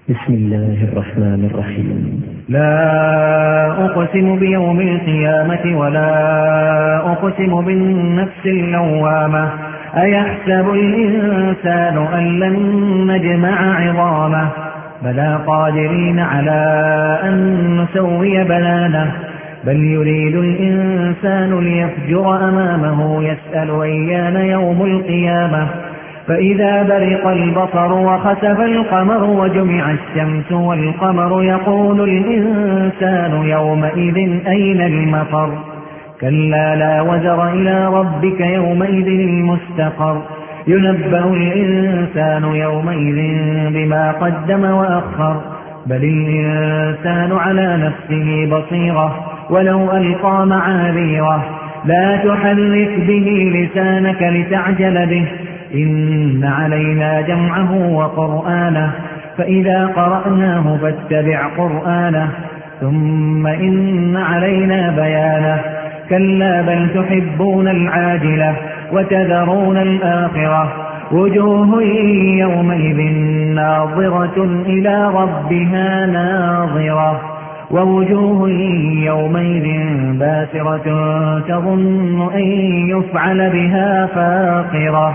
بسم الله الرحمن الرحيم. لا أقسم بيوم القيامة ولا أقسم بالنفس اللوامة أيحسب الإنسان أن لن نجمع عظامه بلى قادرين على أن نسوي بنانه بل يريد الإنسان ليفجر أمامه يسأل أيان يوم القيامة فإذا برق البصر وخسف القمر وجمع الشمس والقمر يقول الإنسان يومئذ أين المفر كلا لا وزر إلى ربك يومئذ المستقر ينبأ الإنسان يومئذ بما قدم وأخر بل الإنسان على نفسه بصيرة ولو ألقى معاذيره لا تحرك به لسانك لتعجل به إن علينا جمعه وقرآنه فإذا قرأناه فاتبع قرآنه ثم إن علينا بيانه كلا بل تحبون العاجلة وتذرون الآخرة وجوه يومئذ ناظرة إلى ربها ناظرة ووجوه يومئذ باسرة تظن أن يفعل بها فاقرة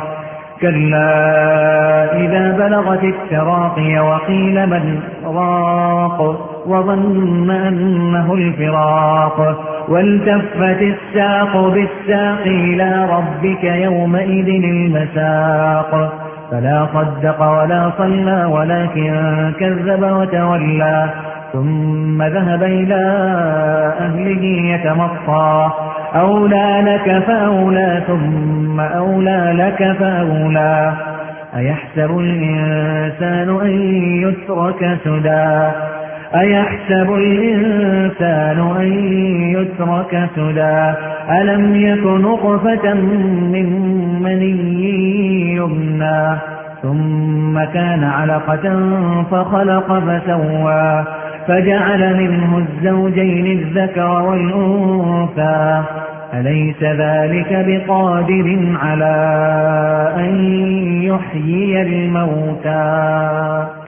كلا إذا بلغت التراقي وقيل من راق وظن أنه الفراق والتفت الساق بالساق إلى ربك يومئذ المساق فلا صدق ولا صلى ولكن كذب وتولى ثم ذهب إلى أهله يتمطى أولى لك فأولى ثم أولى لك فأولى أيحسب الإنسان أن يترك سدى أيحسب الإنسان أن يترك سدى ألم يك نطفة من مني يمنى ثم كان علقة فخلق فسوى فجعل منه الزوجين الذكر والأنثى أليس ذلك بقادر على أن يحيي الموتى